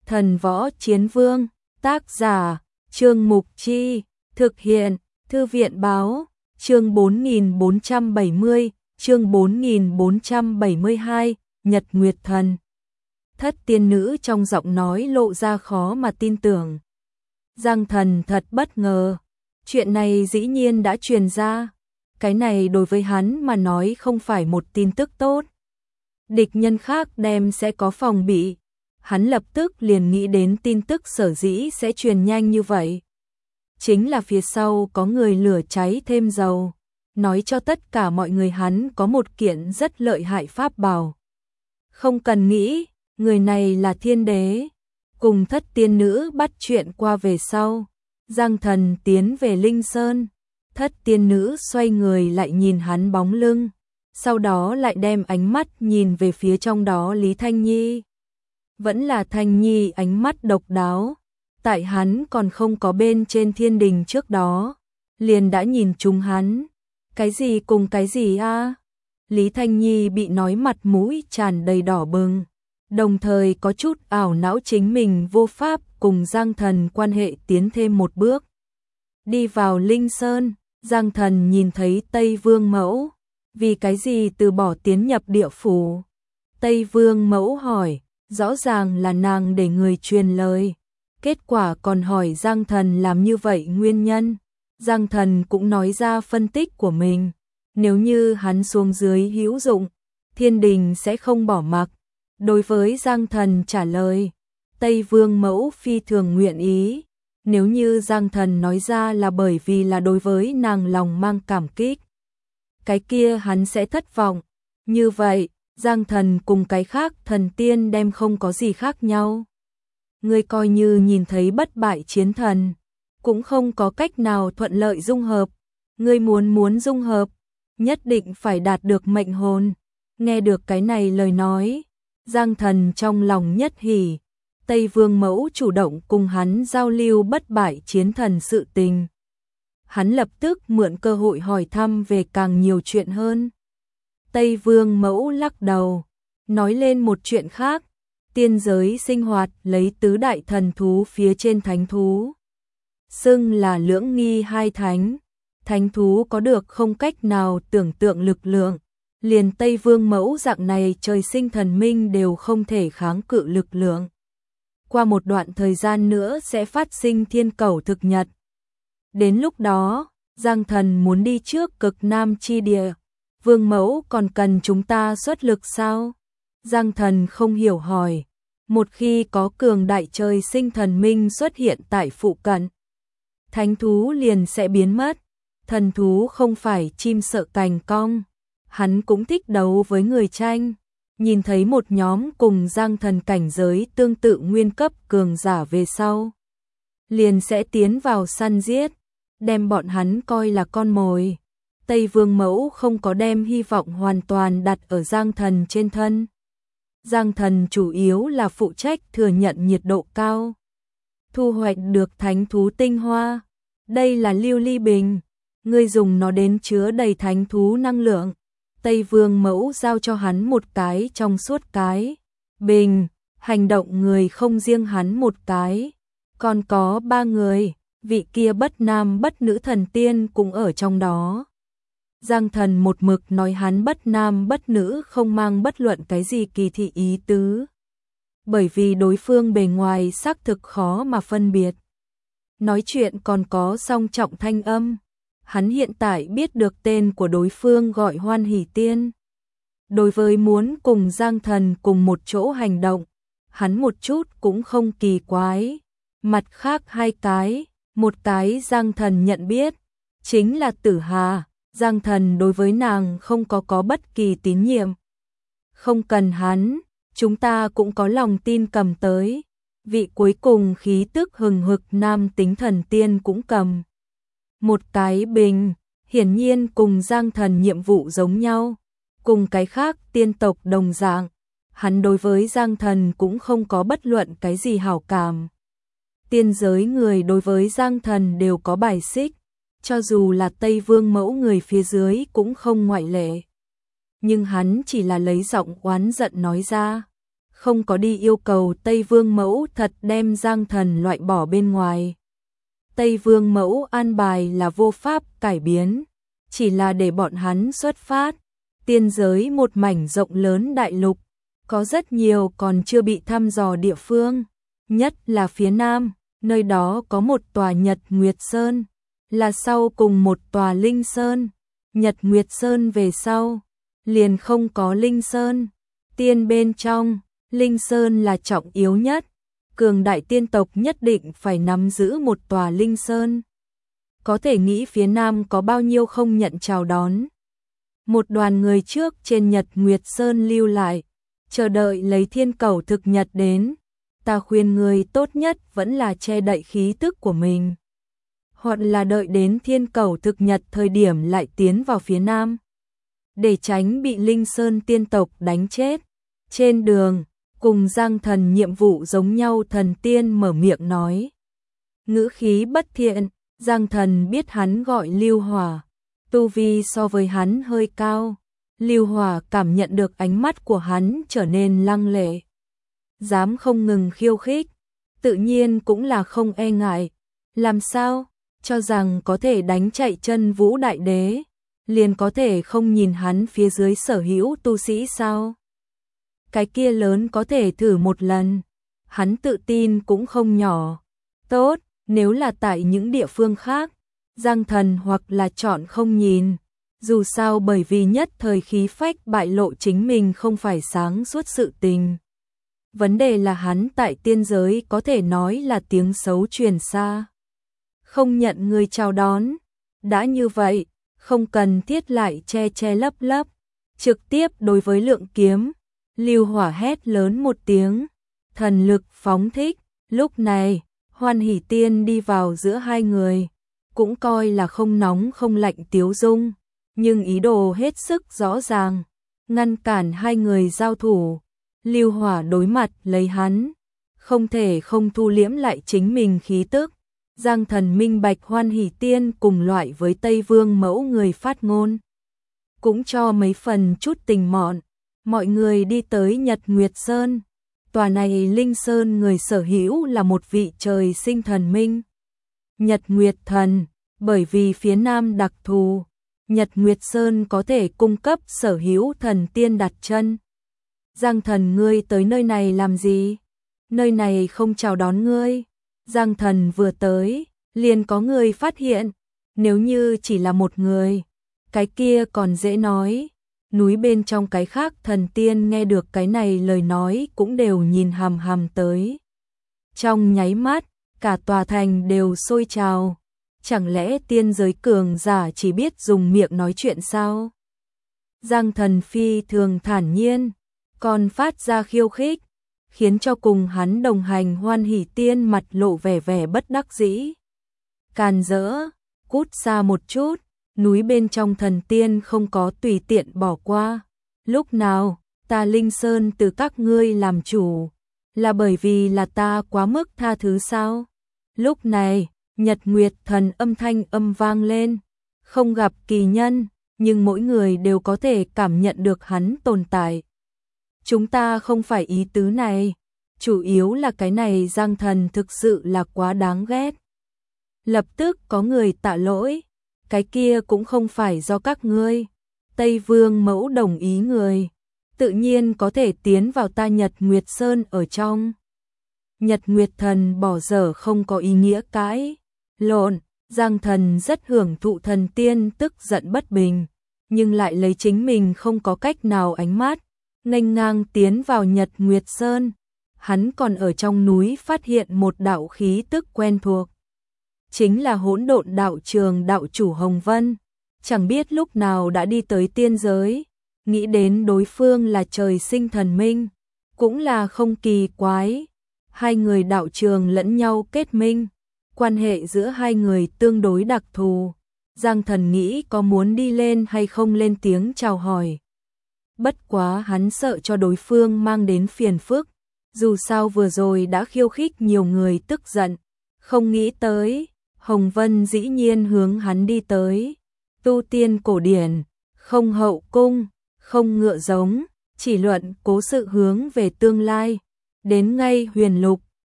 Thần Võ Chiến Vương, tác giả, Trương Mục Chi, thực hiện, Thư viện Báo, chương 4470, chương 4472, Nhật Nguyệt Thần. Thất tiên nữ trong giọng nói lộ ra khó mà tin tưởng. Giang Thần thật bất ngờ, chuyện này dĩ nhiên đã truyền ra. Cái này đối với hắn mà nói không phải một tin tức tốt. Địch nhân khác đem sẽ có phòng bị. Hắn lập tức liền nghĩ đến tin tức sở dĩ sẽ truyền nhanh như vậy. Chính là phía sau có người lửa cháy thêm dầu, nói cho tất cả mọi người hắn có một kiện rất lợi hại pháp bảo. Không cần nghĩ, người này là thiên đế. Cùng thất tiên nữ bắt chuyện qua về sau, Giang Thần tiến về Linh Sơn. Thất tiên nữ xoay người lại nhìn hắn bóng lưng, sau đó lại đem ánh mắt nhìn về phía trong đó Lý Thanh Nhi. Vẫn là Thanh Nhi ánh mắt độc đáo, tại hắn còn không có bên trên thiên đình trước đó, liền đã nhìn trúng hắn. Cái gì cùng cái gì a? Lý Thanh Nhi bị nói mặt mũi tràn đầy đỏ bừng, đồng thời có chút ảo não chính mình vô pháp cùng Giang Thần quan hệ tiến thêm một bước. Đi vào Linh Sơn, Giang Thần nhìn thấy Tây Vương Mẫu, vì cái gì từ bỏ tiến nhập địa phủ? Tây Vương Mẫu hỏi, rõ ràng là nàng để người truyền lời, kết quả còn hỏi Giang Thần làm như vậy nguyên nhân. Giang Thần cũng nói ra phân tích của mình, nếu như hắn xuống dưới hữu dụng, thiên đình sẽ không bỏ mặc. Đối với Giang Thần trả lời, Tây Vương Mẫu phi thường nguyện ý. Nếu như Giang Thần nói ra là bởi vì là đối với nàng lòng mang cảm kích, cái kia hắn sẽ thất vọng. Như vậy, Giang Thần cùng cái khác thần tiên đem không có gì khác nhau. Ngươi coi như nhìn thấy bất bại chiến thần, cũng không có cách nào thuận lợi dung hợp. Ngươi muốn dung hợp, nhất định phải đạt được mệnh hồn. Nghe được cái này lời nói, Giang Thần trong lòng nhất hỉ. Tây Vương Mẫu chủ động cùng hắn giao lưu bất bại chiến thần sự tình. Hắn lập tức mượn cơ hội hỏi thăm về càng nhiều chuyện hơn. Tây Vương Mẫu lắc đầu, nói lên một chuyện khác. Tiên giới sinh hoạt lấy tứ đại thần thú phía trên thánh thú, xưng là lưỡng nghi hai thánh. Thánh thú có được không cách nào tưởng tượng lực lượng, liền Tây Vương Mẫu dạng này trời sinh thần minh đều không thể kháng cự lực lượng. Qua một đoạn thời gian nữa sẽ phát sinh thiên cẩu thực nhật. Đến lúc đó, Giang Thần muốn đi trước cực Nam chi địa. Vương Mẫu còn cần chúng ta xuất lực sao? Giang Thần không hiểu hỏi. Một khi có cường đại trời sinh thần minh xuất hiện tại phụ cận, thánh thú liền sẽ biến mất. Thần thú không phải chim sợ cành cong. Hắn cũng thích đấu với người tranh. Nhìn thấy một nhóm cùng Giang Thần cảnh giới tương tự nguyên cấp cường giả về sau, liền sẽ tiến vào săn giết, đem bọn hắn coi là con mồi. Tây Vương Mẫu không có đem hy vọng hoàn toàn đặt ở Giang Thần trên thân. Giang Thần chủ yếu là phụ trách thừa nhận nhiệt độ cao, thu hoạch được thánh thú tinh hoa. Đây là lưu ly bình, ngươi dùng nó đến chứa đầy thánh thú năng lượng. Tây Vương Mẫu giao cho hắn một cái trong suốt cái bình, hành động người không riêng hắn một cái, còn có 3 người, vị kia bất nam bất nữ thần tiên cũng ở trong đó. Giang Thần một mực nói hắn bất nam bất nữ không mang bất luận cái gì kỳ thị ý tứ, bởi vì đối phương bề ngoài xác thực khó mà phân biệt. Nói chuyện còn có song trọng thanh âm. Hắn hiện tại biết được tên của đối phương gọi Hoan Hỷ Tiên. Đối với muốn cùng Giang Thần cùng một chỗ hành động, hắn một chút cũng không kỳ quái. Mặt khác 2 cái, một cái Giang Thần nhận biết, chính là Tử Hà. Giang Thần đối với nàng không có bất kỳ tín nhiệm. Không cần hắn, chúng ta cũng có lòng tin cầm tới. Vị cuối cùng khí tức hừng hực nam tính thần tiên cũng cầm một cái bình, hiển nhiên cùng Giang Thần nhiệm vụ giống nhau, cùng cái khác tiên tộc đồng dạng. Hắn đối với Giang Thần cũng không có bất luận cái gì hảo cảm. Tiên giới người đối với Giang Thần đều có bài xích, cho dù là Tây Vương Mẫu người phía dưới cũng không ngoại lệ. Nhưng hắn chỉ là lấy giọng oán giận nói ra, không có đi yêu cầu Tây Vương Mẫu thật đem Giang Thần loại bỏ bên ngoài. Tây Vương Mẫu an bài là vô pháp cải biến, chỉ là để bọn hắn xuất phát. Tiên giới một mảnh rộng lớn đại lục, có rất nhiều còn chưa bị thăm dò địa phương, nhất là phía nam, nơi đó có một tòa Nhật Nguyệt Sơn, là sau cùng một tòa Linh Sơn. Nhật Nguyệt Sơn về sau, liền không có Linh Sơn. Tiên bên trong, Linh Sơn là trọng yếu nhất, cường đại tiên tộc nhất định phải nắm giữ một tòa Linh Sơn. Có thể nghĩ phía nam có bao nhiêu không nhận chào đón. Một đoàn người trước trên Nhật Nguyệt Sơn lưu lại, chờ đợi lấy thiên cầu thực nhật đến. Ta khuyên người tốt nhất vẫn là che đậy khí tức của mình, hoặc là đợi đến thiên cầu thực nhật thời điểm lại tiến vào phía nam, để tránh bị Linh Sơn tiên tộc đánh chết. Trên đường, cùng Giang Thần nhiệm vụ giống nhau, thần tiên mở miệng nói. Ngữ khí bất thiện, Giang Thần biết hắn gọi Lưu Hỏa, tu vi so với hắn hơi cao. Lưu Hỏa cảm nhận được ánh mắt của hắn trở nên lăng lệ, dám không ngừng khiêu khích, tự nhiên cũng là không e ngại. Làm sao, cho rằng có thể đánh chạy chân Vũ Đại Đế, liền có thể không nhìn hắn phía dưới sở hữu tu sĩ sao? Cái kia lớn có thể thử một lần, hắn tự tin cũng không nhỏ. Tốt, nếu là tại những địa phương khác, Giang Thần hoặc là chọn không nhìn. Dù sao bởi vì nhất thời khí phách bại lộ chính mình không phải sáng suốt sự tình. Vấn đề là hắn tại tiên giới có thể nói là tiếng xấu truyền xa. Không nhận người chào đón. Đã như vậy, không cần thiết lại che che lấp lấp. Trực tiếp đối với Lượng Kiếm, Lưu Hỏa hét lớn một tiếng. Thần lực phóng thích. Lúc này, Hoan Hỷ Tiên đi vào giữa hai người. Cũng coi là không nóng không lạnh tiếu dung, nhưng ý đồ hết sức rõ ràng, ngăn cản hai người giao thủ. Lưu Hỏa đối mặt lấy hắn, không thể không thu liễm lại chính mình khí tức. Giang Thần minh bạch Hoan Hỷ Tiên cùng loại với Tây Vương Mẫu người phát ngôn, cũng cho mấy phần chút tình mọn. Mọi người đi tới Nhật Nguyệt Sơn, tòa này Linh Sơn người sở hữu là một vị trời sinh thần minh, Nhật Nguyệt Thần. Bởi vì phía nam đặc thù, Nhật Nguyệt Sơn có thể cung cấp sở hữu thần tiên đặt chân. Giang Thần, ngươi tới nơi này làm gì? Nơi này không chào đón ngươi. Giang Thần vừa tới, liền có người phát hiện. Nếu như chỉ là một người, cái kia còn dễ nói. Núi bên trong cái khác thần tiên nghe được cái này lời nói cũng đều nhìn hằm hằm tới. Trong nháy mắt, cả tòa thành đều sôi trào. Chẳng lẽ tiên giới cường giả chỉ biết dùng miệng nói chuyện sao? Giang Thần phi thường thản nhiên, còn phát ra khiêu khích, khiến cho cùng hắn đồng hành Hoan Hỷ Tiên mặt lộ vẻ vẻ bất đắc dĩ. Càn rỡ, cút xa một chút, núi bên trong thần tiên không có tùy tiện bỏ qua. Lúc nào, ta Linh Sơn từ các ngươi làm chủ, là bởi vì là ta quá mức tha thứ sao? Lúc này, Nhật Nguyệt Thần âm thanh âm vang lên, không gặp kỳ nhân, nhưng mỗi người đều có thể cảm nhận được hắn tồn tại. Chúng ta không phải ý tứ này, chủ yếu là cái này Giang Thần thực sự là quá đáng ghét. Lập tức có người tạ lỗi, cái kia cũng không phải do các ngươi. Tây Vương Mẫu đồng ý người, tự nhiên có thể tiến vào ta Nhật Nguyệt Sơn ở trong. Nhật Nguyệt Thần bỏ dở không có ý nghĩa cãi lộn. Giang Thần rất hưởng thụ thần tiên tức giận bất bình, nhưng lại lấy chính mình không có cách nào ánh mắt, nghênh ngang tiến vào Nhật Nguyệt Sơn. Hắn còn ở trong núi phát hiện một đạo khí tức quen thuộc, chính là Hỗn Độn Đạo Trường đạo chủ Hồng Vân, chẳng biết lúc nào đã đi tới tiên giới. Nghĩ đến đối phương là trời sinh thần minh, cũng là không kỳ quái. Hai người đạo trường lẫn nhau kết minh, quan hệ giữa hai người tương đối đặc thù. Giang Thần nghĩ có muốn đi lên hay không lên tiếng chào hỏi. Bất quá hắn sợ cho đối phương mang đến phiền phức, dù sao vừa rồi đã khiêu khích nhiều người tức giận. Không nghĩ tới, Hồng Vân dĩ nhiên hướng hắn đi tới. Tu tiên cổ điển, không hậu cung, không ngựa giống, chỉ luận cố sự hướng về tương lai, đến ngay huyền lục,